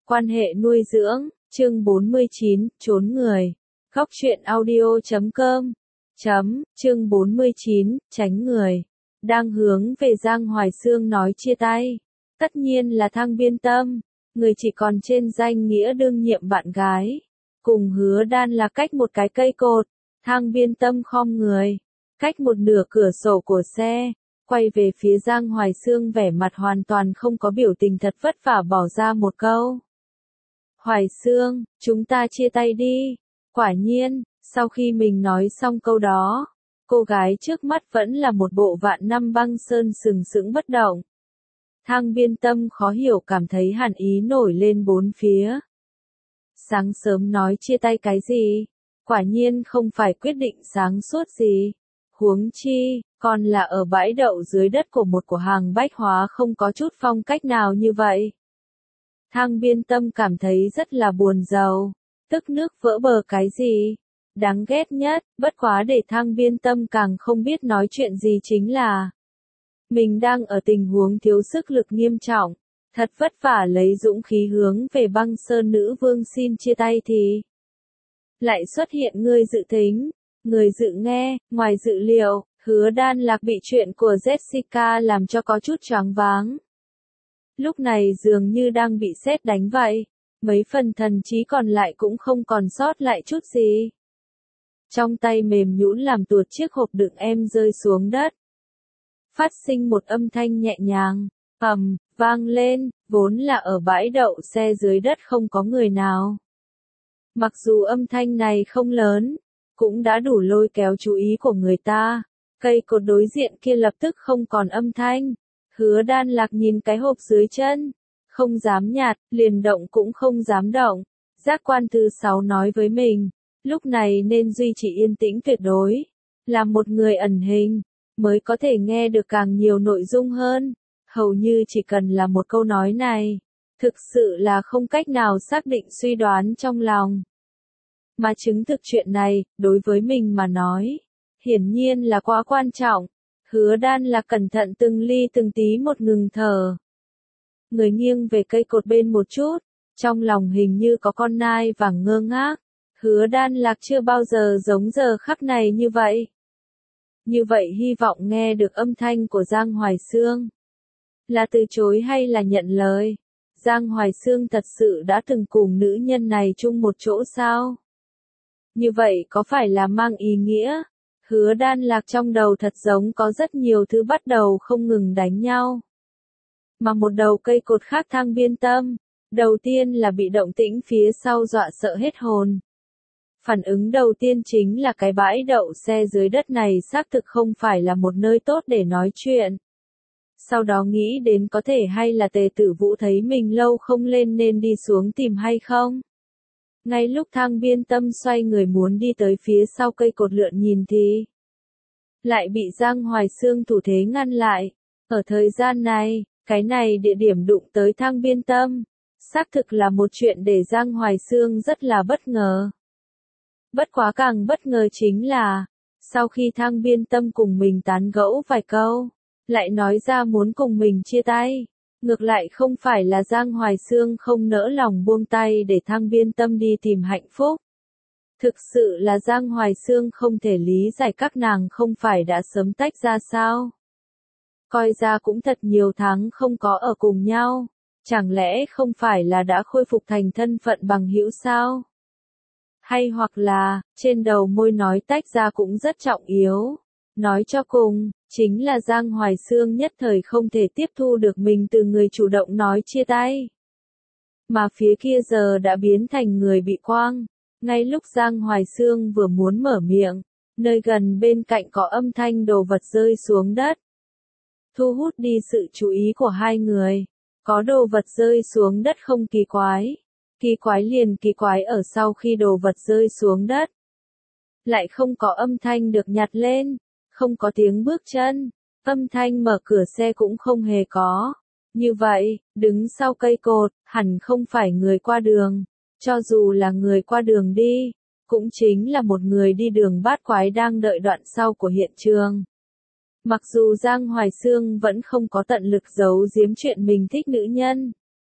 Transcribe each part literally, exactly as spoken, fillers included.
Quan hệ nuôi dưỡng, chương bốn mươi chín, trốn người. Góc truyện audio chấm com. Chấm, chương bốn mươi chín, tránh người. Đang hướng về Giang Hoài Xương nói chia tay. Tất nhiên là Thang Biên Tâm, người chỉ còn trên danh nghĩa đương nhiệm bạn gái. Cùng Hứa Đan là cách một cái cây cột. Thang Biên Tâm khom người, cách một nửa cửa sổ của xe, quay về phía Giang Hoài Xương vẻ mặt hoàn toàn không có biểu tình, thật vất vả bỏ ra một câu. Hoài Xương, chúng ta chia tay đi. Quả nhiên, sau khi mình nói xong câu đó, cô gái trước mắt vẫn là một bộ vạn năm băng sơn sừng sững bất động. Thang Biên Tâm khó hiểu cảm thấy hàn ý nổi lên bốn phía. Sáng sớm nói chia tay cái gì? Quả nhiên không phải quyết định sáng suốt gì. Huống chi, còn là ở bãi đậu dưới đất của một cửa hàng bách hóa không có chút phong cách nào như vậy. Thang Biên Tâm cảm thấy rất là buồn rầu, tức nước vỡ bờ cái gì. Đáng ghét nhất, bất quá để Thang Biên Tâm càng không biết nói chuyện gì chính là mình đang ở tình huống thiếu sức lực nghiêm trọng, thật vất vả lấy dũng khí hướng về băng sơn nữ vương xin chia tay thì lại xuất hiện người dự tính, người dự nghe. Ngoài dự liệu, Hứa Đan Lạc bị chuyện của Jessica làm cho có chút choáng váng. Lúc này dường như đang bị sét đánh vậy, mấy phần thần trí còn lại cũng không còn sót lại chút gì. Trong tay mềm nhũn làm tuột chiếc hộp đựng em rơi xuống đất. Phát sinh một âm thanh nhẹ nhàng, ầm, vang lên, vốn là ở bãi đậu xe dưới đất không có người nào. Mặc dù âm thanh này không lớn, cũng đã đủ lôi kéo chú ý của người ta. Cây cột đối diện kia lập tức không còn âm thanh. Hứa Đan Lạc nhìn cái hộp dưới chân, không dám nhặt, liền động cũng không dám động. Giác quan thứ sáu nói với mình, lúc này nên duy trì yên tĩnh tuyệt đối. Là một người ẩn hình, mới có thể nghe được càng nhiều nội dung hơn. Hầu như chỉ cần là một câu nói này, thực sự là không cách nào xác định suy đoán trong lòng. Mà chứng thực chuyện này, đối với mình mà nói, hiển nhiên là quá quan trọng. Hứa Đan là cẩn thận từng ly từng tí một ngừng thở. Người nghiêng về cây cột bên một chút, trong lòng hình như có con nai vàng ngơ ngác. Hứa Đan Lạc chưa bao giờ giống giờ khắc này như vậy. Như vậy hy vọng nghe được âm thanh của Giang Hoài Xương. Là từ chối hay là nhận lời? Giang Hoài Xương thật sự đã từng cùng nữ nhân này chung một chỗ sao? Như vậy có phải là mang ý nghĩa? Hứa Đan Lạc trong đầu thật giống có rất nhiều thứ bắt đầu không ngừng đánh nhau. Mà một đầu cây cột khác Thang Biên Tâm, đầu tiên là bị động tĩnh phía sau dọa sợ hết hồn. Phản ứng đầu tiên chính là cái bãi đậu xe dưới đất này xác thực không phải là một nơi tốt để nói chuyện. Sau đó nghĩ đến có thể hay là Tề Tử Vũ thấy mình lâu không lên nên đi xuống tìm hay không. Ngay lúc Thang Biên Tâm xoay người muốn đi tới phía sau cây cột lượn nhìn thì lại bị Giang Hoài Xương thủ thế ngăn lại. Ở thời gian này, cái này địa điểm đụng tới Thang Biên Tâm, xác thực là một chuyện để Giang Hoài Xương rất là bất ngờ. Bất quá càng bất ngờ chính là, sau khi Thang Biên Tâm cùng mình tán gẫu vài câu, lại nói ra muốn cùng mình chia tay. Ngược lại không phải là Giang Hoài Xương không nỡ lòng buông tay để Thang Biên Tâm đi tìm hạnh phúc. Thực sự là Giang Hoài Xương không thể lý giải các nàng không phải đã sớm tách ra sao. Coi ra cũng thật nhiều tháng không có ở cùng nhau, chẳng lẽ không phải là đã khôi phục thành thân phận bằng hữu sao? Hay hoặc là, trên đầu môi nói tách ra cũng rất trọng yếu. Nói cho cùng, chính là Giang Hoài Xương nhất thời không thể tiếp thu được mình từ người chủ động nói chia tay. Mà phía kia giờ đã biến thành người bị quang. Ngay lúc Giang Hoài Xương vừa muốn mở miệng, nơi gần bên cạnh có âm thanh đồ vật rơi xuống đất. Thu hút đi sự chú ý của hai người. Có đồ vật rơi xuống đất không kỳ quái. Kỳ quái liền kỳ quái ở sau khi đồ vật rơi xuống đất, lại không có âm thanh được nhặt lên. Không có tiếng bước chân, âm thanh mở cửa xe cũng không hề có. Như vậy, đứng sau cây cột, hẳn không phải người qua đường. Cho dù là người qua đường đi, cũng chính là một người đi đường bát quái đang đợi đoạn sau của hiện trường. Mặc dù Giang Hoài Xương vẫn không có tận lực giấu giếm chuyện mình thích nữ nhân.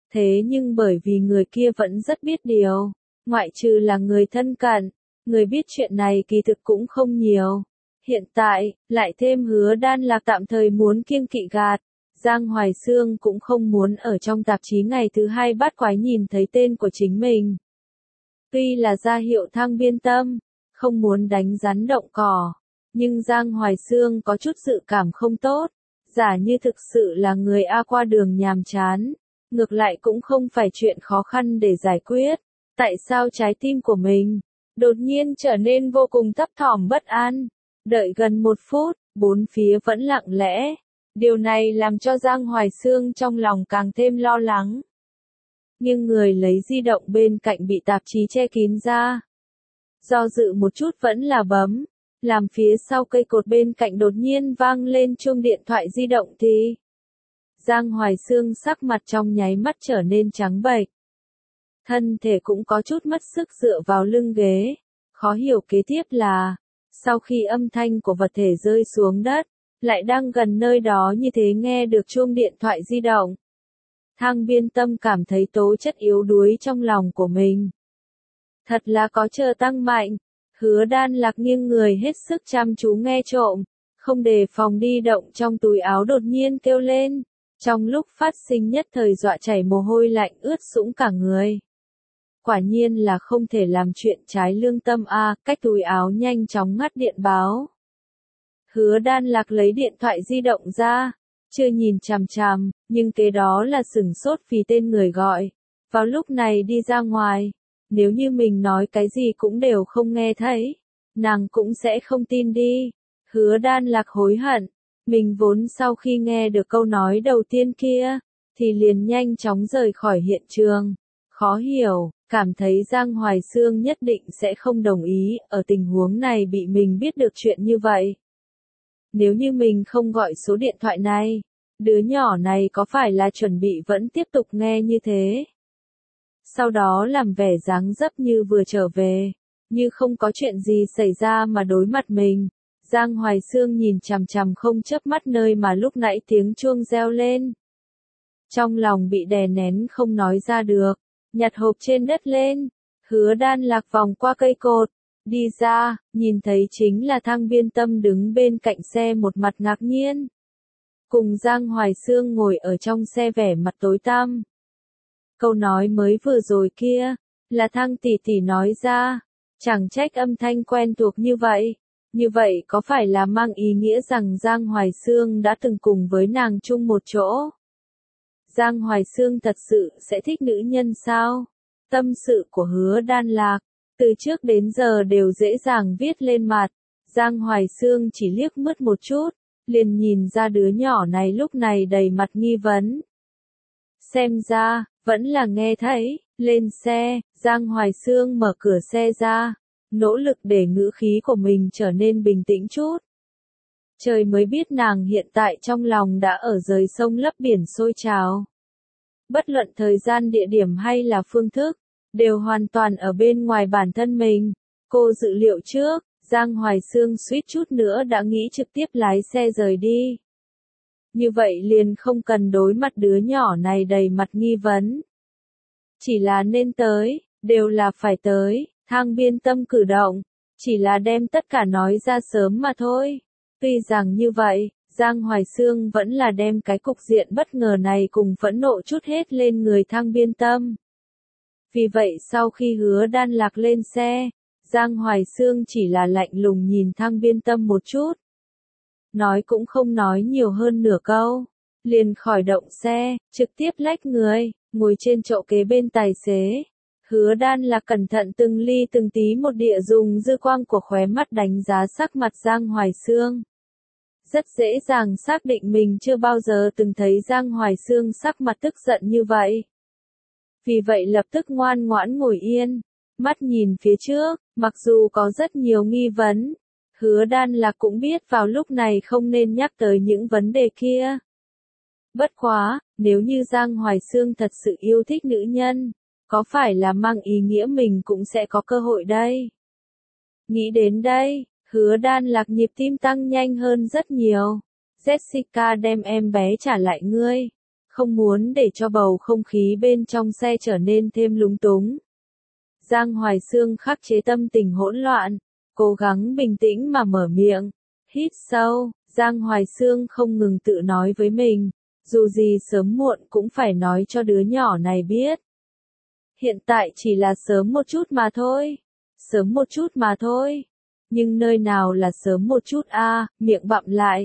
Thế nhưng bởi vì người kia vẫn rất biết điều, ngoại trừ là người thân cận, người biết chuyện này kỳ thực cũng không nhiều. Hiện tại, lại thêm Hứa Đan Lạc tạm thời muốn kiêng kỵ gạt, Giang Hoài Xương cũng không muốn ở trong tạp chí ngày thứ hai bắt quái nhìn thấy tên của chính mình. Tuy là ra hiệu Thang Biên Tâm, không muốn đánh rắn động cỏ, nhưng Giang Hoài Xương có chút dự cảm không tốt, giả như thực sự là người A qua đường nhàm chán, ngược lại cũng không phải chuyện khó khăn để giải quyết. Tại sao trái tim của mình đột nhiên trở nên vô cùng thấp thỏm bất an? Đợi gần một phút, bốn phía vẫn lặng lẽ. Điều này làm cho Giang Hoài Xương trong lòng càng thêm lo lắng. Nhưng người lấy di động bên cạnh bị tạp chí che kín ra. Do dự một chút vẫn là bấm, làm phía sau cây cột bên cạnh đột nhiên vang lên chuông điện thoại di động thì Giang Hoài Xương sắc mặt trong nháy mắt trở nên trắng bệch. Thân thể cũng có chút mất sức dựa vào lưng ghế. Khó hiểu kế tiếp là, sau khi âm thanh của vật thể rơi xuống đất, lại đang gần nơi đó như thế nghe được chuông điện thoại di động. Thang Biên Tâm cảm thấy tố chất yếu đuối trong lòng của mình. Thật là có chờ tăng mạnh. Hứa Đan Lạc nghiêng người hết sức chăm chú nghe trộm, không đề phòng đi động trong túi áo đột nhiên kêu lên. Trong lúc phát sinh nhất thời dọa chảy mồ hôi lạnh ướt sũng cả người. Quả nhiên là không thể làm chuyện trái lương tâm a, à, cách túi áo nhanh chóng ngắt điện báo. Hứa Đan Lạc lấy điện thoại di động ra, chưa nhìn chằm chằm, nhưng kế đó là sửng sốt vì tên người gọi. Vào lúc này đi ra ngoài, nếu như mình nói cái gì cũng đều không nghe thấy, nàng cũng sẽ không tin đi. Hứa Đan Lạc hối hận, mình vốn sau khi nghe được câu nói đầu tiên kia, thì liền nhanh chóng rời khỏi hiện trường. Khó hiểu, cảm thấy Giang Hoài Xương nhất định sẽ không đồng ý ở tình huống này bị mình biết được chuyện như vậy. Nếu như mình không gọi số điện thoại này, đứa nhỏ này có phải là chuẩn bị vẫn tiếp tục nghe như thế? Sau đó làm vẻ dáng dấp như vừa trở về, như không có chuyện gì xảy ra mà đối mặt mình. Giang Hoài Xương nhìn chằm chằm không chớp mắt nơi mà lúc nãy tiếng chuông reo lên. Trong lòng bị đè nén không nói ra được, nhặt hộp trên đất lên. Hứa Đan Lạc vòng qua cây cột, đi ra, nhìn thấy chính là Thang Biên Tâm đứng bên cạnh xe một mặt ngạc nhiên. Cùng Giang Hoài Xương ngồi ở trong xe vẻ mặt tối tăm. Câu nói mới vừa rồi kia, là Thang tỷ tỷ nói ra, chẳng trách âm thanh quen thuộc như vậy. Như vậy có phải là mang ý nghĩa rằng Giang Hoài Xương đã từng cùng với nàng chung một chỗ? Giang Hoài Xương thật sự sẽ thích nữ nhân sao? Tâm sự của Hứa Đan Lạc, từ trước đến giờ đều dễ dàng viết lên mặt. Giang Hoài Xương chỉ liếc mất một chút, liền nhìn ra đứa nhỏ này lúc này đầy mặt nghi vấn. Xem ra, vẫn là nghe thấy, lên xe, Giang Hoài Xương mở cửa xe ra, nỗ lực để ngữ khí của mình trở nên bình tĩnh chút. Trời mới biết nàng hiện tại trong lòng đã ở rời sông lấp biển sôi trào. Bất luận thời gian địa điểm hay là phương thức, đều hoàn toàn ở bên ngoài bản thân mình. Cô dự liệu trước, Giang Hoài Xương suýt chút nữa đã nghĩ trực tiếp lái xe rời đi. Như vậy liền không cần đối mặt đứa nhỏ này đầy mặt nghi vấn. Chỉ là nên tới, đều là phải tới. Thang Biên Tâm cử động, chỉ là đem tất cả nói ra sớm mà thôi. Tuy rằng như vậy, Giang Hoài Xương vẫn là đem cái cục diện bất ngờ này cùng phẫn nộ chút hết lên người Thang Biên Tâm. Vì vậy sau khi Hứa Đan Lạc lên xe, Giang Hoài Xương chỉ là lạnh lùng nhìn Thang Biên Tâm một chút. Nói cũng không nói nhiều hơn nửa câu, liền khỏi động xe, trực tiếp lách người, ngồi trên chỗ kế bên tài xế. Hứa Đan Lạc cẩn thận từng ly từng tí một địa dùng dư quang của khóe mắt đánh giá sắc mặt Giang Hoài Xương. Rất dễ dàng xác định mình chưa bao giờ từng thấy Giang Hoài Xương sắc mặt tức giận như vậy. Vì vậy lập tức ngoan ngoãn ngồi yên, mắt nhìn phía trước, mặc dù có rất nhiều nghi vấn. Hứa Đan Lạc cũng biết vào lúc này không nên nhắc tới những vấn đề kia. Bất quá, nếu như Giang Hoài Xương thật sự yêu thích nữ nhân, có phải là mang ý nghĩa mình cũng sẽ có cơ hội đây? Nghĩ đến đây, Hứa Đan Lạc nhịp tim tăng nhanh hơn rất nhiều. Jessica đem em bé trả lại ngươi. không muốn để cho bầu không khí bên trong xe trở nên thêm lúng túng. Giang Hoài Xương khắc chế tâm tình hỗn loạn, cố gắng bình tĩnh mà mở miệng. Hít sâu, Giang Hoài Xương không ngừng tự nói với mình, dù gì sớm muộn cũng phải nói cho đứa nhỏ này biết. Hiện tại chỉ là sớm một chút mà thôi, sớm một chút mà thôi. Nhưng nơi nào là sớm một chút a, à, miệng bặm lại.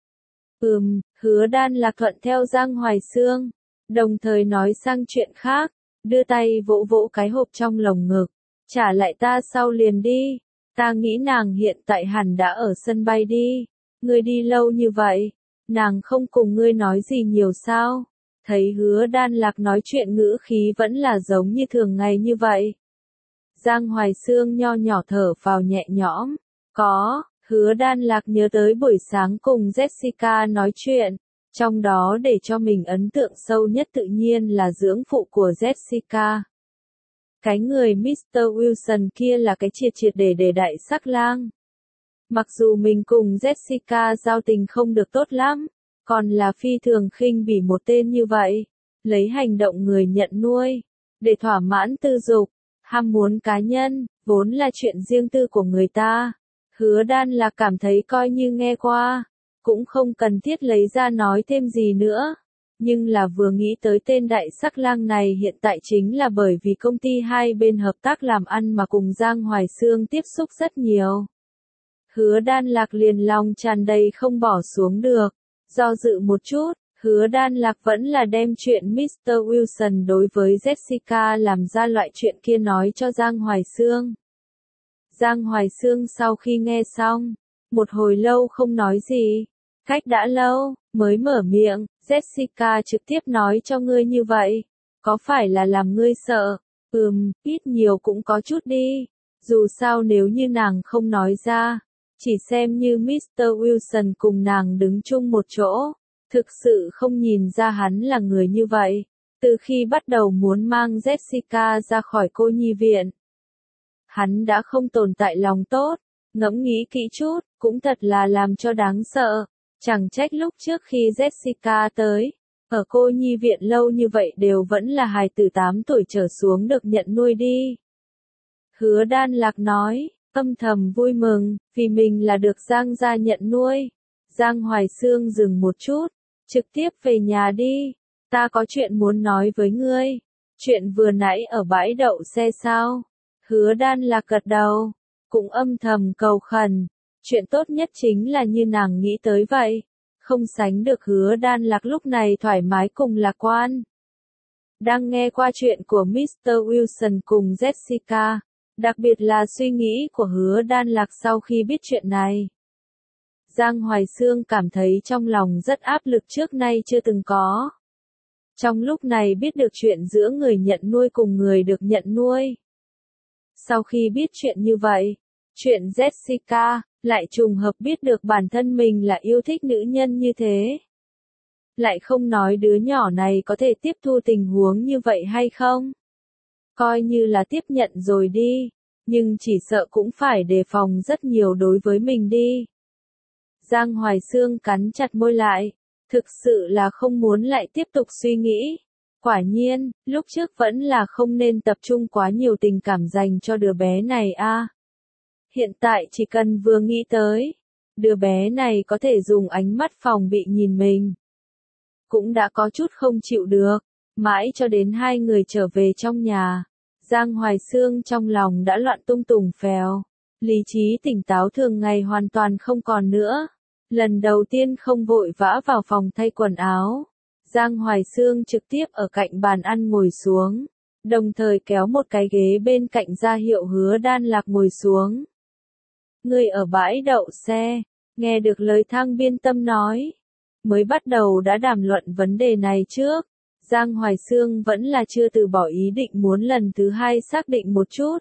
Ừm, Hứa Đan Lạc thuận theo Giang Hoài Xương, đồng thời nói sang chuyện khác, đưa tay vỗ vỗ cái hộp trong lồng ngực, trả lại ta sau liền đi, ta nghĩ nàng hiện tại hẳn đã ở sân bay đi, ngươi đi lâu như vậy, nàng không cùng ngươi nói gì nhiều sao, thấy Hứa Đan Lạc nói chuyện ngữ khí vẫn là giống như thường ngày như vậy. Giang Hoài Xương nho nhỏ thở vào nhẹ nhõm, có, Hứa Đan Lạc nhớ tới buổi sáng cùng Jessica nói chuyện, trong đó để cho mình ấn tượng sâu nhất tự nhiên là dưỡng phụ của Jessica. Cái người mít tơ Wilson kia là cái triệt triệt để để đại sắc lang. Mặc dù mình cùng Jessica giao tình không được tốt lắm, còn là phi thường khinh bỉ một tên như vậy, lấy hành động người nhận nuôi, để thỏa mãn tư dục, ham muốn cá nhân, vốn là chuyện riêng tư của người ta. Hứa Đan Lạc cảm thấy coi như nghe qua, cũng không cần thiết lấy ra nói thêm gì nữa. Nhưng là vừa nghĩ tới tên đại sắc lang này hiện tại chính là bởi vì công ty hai bên hợp tác làm ăn mà cùng Giang Hoài Xương tiếp xúc rất nhiều. Hứa Đan Lạc liền lòng tràn đầy không bỏ xuống được, do dự một chút, Hứa Đan Lạc vẫn là đem chuyện mít tơ Wilson đối với Jessica làm ra loại chuyện kia nói cho Giang Hoài Xương. Giang Hoài Xương sau khi nghe xong, một hồi lâu không nói gì, cách đã lâu, mới mở miệng, Jessica trực tiếp nói cho ngươi như vậy, có phải là làm ngươi sợ? Ừm, ít nhiều cũng có chút đi, dù sao nếu như nàng không nói ra, chỉ xem như mít tơ Wilson cùng nàng đứng chung một chỗ, thực sự không nhìn ra hắn là người như vậy, từ khi bắt đầu muốn mang Jessica ra khỏi cô nhi viện. Hắn đã không tồn tại lòng tốt, ngẫm nghĩ kỹ chút, cũng thật là làm cho đáng sợ. Chẳng trách lúc trước khi Jessica tới, ở cô nhi viện lâu như vậy đều vẫn là hài tử tám tuổi trở xuống được nhận nuôi đi. Hứa Đan Lạc nói, âm thầm vui mừng, vì mình là được Giang gia nhận nuôi. Giang Hoài Xương dừng một chút, trực tiếp về nhà đi, ta có chuyện muốn nói với ngươi. Chuyện vừa nãy ở bãi đậu xe sao? Hứa Đan Lạc gật đầu, cũng âm thầm cầu khẩn. Chuyện tốt nhất chính là như nàng nghĩ tới vậy, không sánh được Hứa Đan Lạc lúc này thoải mái cùng lạc quan. Đang nghe qua chuyện của mít tơ Wilson cùng Jessica, đặc biệt là suy nghĩ của Hứa Đan Lạc sau khi biết chuyện này. Giang Hoài Xương cảm thấy trong lòng rất áp lực trước nay chưa từng có. Trong lúc này biết được chuyện giữa người nhận nuôi cùng người được nhận nuôi. Sau khi biết chuyện như vậy, chuyện Jessica, lại trùng hợp biết được bản thân mình là yêu thích nữ nhân như thế. Lại không nói đứa nhỏ này có thể tiếp thu tình huống như vậy hay không. Coi như là tiếp nhận rồi đi, nhưng chỉ sợ cũng phải đề phòng rất nhiều đối với mình đi. Giang Hoài Xương cắn chặt môi lại, thực sự là không muốn lại tiếp tục suy nghĩ. Quả nhiên, lúc trước vẫn là không nên tập trung quá nhiều tình cảm dành cho đứa bé này a. Hiện tại chỉ cần vừa nghĩ tới, đứa bé này có thể dùng ánh mắt phòng bị nhìn mình. Cũng đã có chút không chịu được, mãi cho đến hai người trở về trong nhà. Giang Hoài Xương trong lòng đã loạn tung tùng phèo, lý trí tỉnh táo thường ngày hoàn toàn không còn nữa. Lần đầu tiên không vội vã vào phòng thay quần áo. Giang Hoài Xương trực tiếp ở cạnh bàn ăn ngồi xuống, đồng thời kéo một cái ghế bên cạnh ra hiệu Hứa Đan Lạc ngồi xuống. Người ở bãi đậu xe, nghe được lời Thang Biên Tâm nói, mới bắt đầu đã đàm luận vấn đề này trước. Giang Hoài Xương vẫn là chưa từ bỏ ý định muốn lần thứ hai xác định một chút.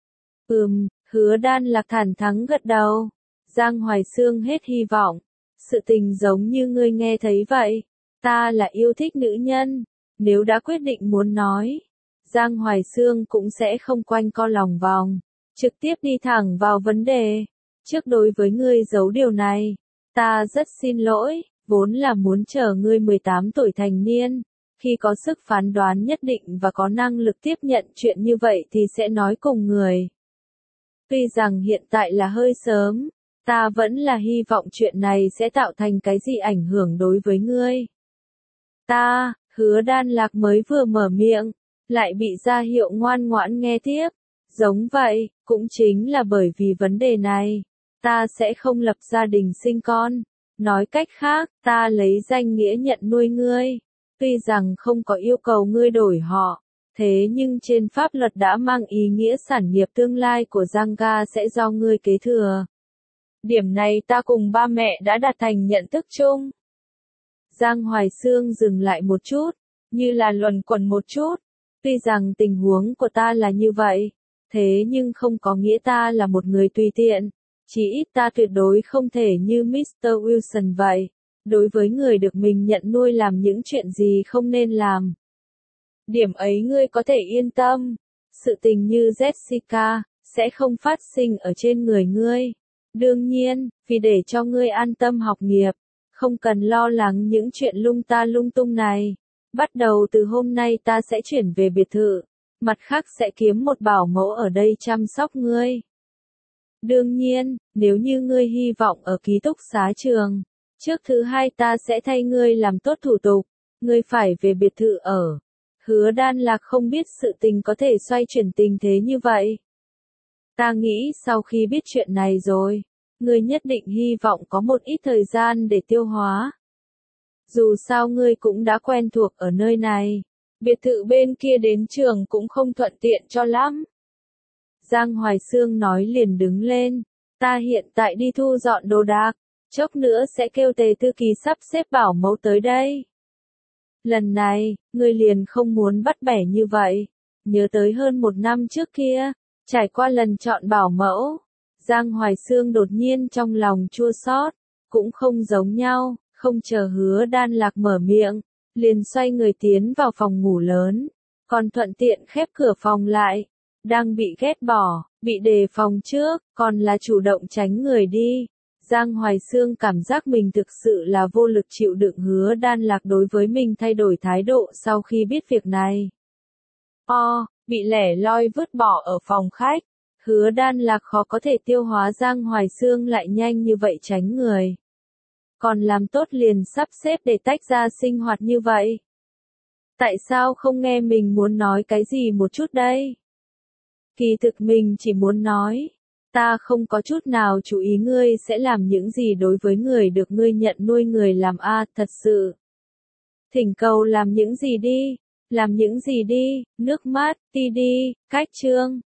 Ừm, Hứa Đan Lạc thản thắn gật đầu. Giang Hoài Xương hết hy vọng. Sự tình giống như ngươi nghe thấy vậy. Ta là yêu thích nữ nhân. Nếu đã quyết định muốn nói, Giang Hoài Xương cũng sẽ không quanh co lòng vòng. Trực tiếp đi thẳng vào vấn đề. Trước đối với ngươi giấu điều này, ta rất xin lỗi, vốn là muốn chờ ngươi mười tám tuổi thành niên, Khi có sức phán đoán nhất định và có năng lực tiếp nhận chuyện như vậy thì sẽ nói cùng người. Tuy rằng hiện tại là hơi sớm, ta vẫn là hy vọng chuyện này sẽ tạo thành cái gì ảnh hưởng đối với ngươi. Ta, Hứa Đan Lạc mới vừa mở miệng, lại bị ra hiệu ngoan ngoãn nghe tiếp. Giống vậy, cũng chính là bởi vì vấn đề này, ta sẽ không lập gia đình sinh con. Nói cách khác, ta lấy danh nghĩa nhận nuôi ngươi. Tuy rằng không có yêu cầu ngươi đổi họ, thế nhưng trên pháp luật đã mang ý nghĩa sản nghiệp tương lai của Giang Ga sẽ do ngươi kế thừa. Điểm này ta cùng ba mẹ đã đạt thành nhận thức chung. Giang Hoài Xương dừng lại một chút, như là luẩn quẩn một chút. Tuy rằng tình huống của ta là như vậy, thế nhưng không có nghĩa ta là một người tùy tiện. Chỉ ít ta tuyệt đối không thể như mít tơ Wilson vậy, đối với người được mình nhận nuôi làm những chuyện gì không nên làm. Điểm ấy ngươi có thể yên tâm, sự tình như Jessica, sẽ không phát sinh ở trên người ngươi. Đương nhiên, vì để cho ngươi an tâm học nghiệp, không cần lo lắng những chuyện lung ta lung tung này. Bắt đầu từ hôm nay ta sẽ chuyển về biệt thự, mặt khác sẽ kiếm một bảo mẫu ở đây chăm sóc ngươi. Đương nhiên, nếu như ngươi hy vọng ở ký túc xá trường, trước thứ hai ta sẽ thay ngươi làm tốt thủ tục, ngươi phải về biệt thự ở. Hứa Đan Lạc không biết sự tình có thể xoay chuyển tình thế như vậy. Ta nghĩ sau khi biết chuyện này rồi, ngươi nhất định hy vọng có một ít thời gian để tiêu hóa. Dù sao ngươi cũng đã quen thuộc ở nơi này, biệt thự bên kia đến trường cũng không thuận tiện cho lắm. Giang Hoài Xương nói liền đứng lên, ta hiện tại đi thu dọn đồ đạc, chốc nữa sẽ kêu Tề thư ký sắp xếp bảo mẫu tới đây. Lần này, ngươi liền không muốn bắt bẻ như vậy, nhớ tới hơn một năm trước kia, trải qua lần chọn bảo mẫu, Giang Hoài Xương đột nhiên trong lòng chua xót, cũng không giống nhau, không chờ Hứa Đan Lạc mở miệng, liền xoay người tiến vào phòng ngủ lớn, còn thuận tiện khép cửa phòng lại. Đang bị ghét bỏ, bị đề phòng trước, còn là chủ động tránh người đi. Giang Hoài Xương cảm giác mình thực sự là vô lực chịu đựng Hứa Đan Lạc đối với mình thay đổi thái độ sau khi biết việc này. O, bị lẻ loi vứt bỏ ở phòng khách. Hứa Đan Lạc khó có thể tiêu hóa Giang Hoài Xương lại nhanh như vậy tránh người. Còn làm tốt liền sắp xếp để tách ra sinh hoạt như vậy. Tại sao không nghe mình muốn nói cái gì một chút đây? Kỳ thực mình chỉ muốn nói, ta không có chút nào chú ý ngươi sẽ làm những gì đối với người được ngươi nhận nuôi người làm a, thật sự. Thỉnh cầu làm những gì đi, làm những gì đi, nước mắt, ti đi, cách chương.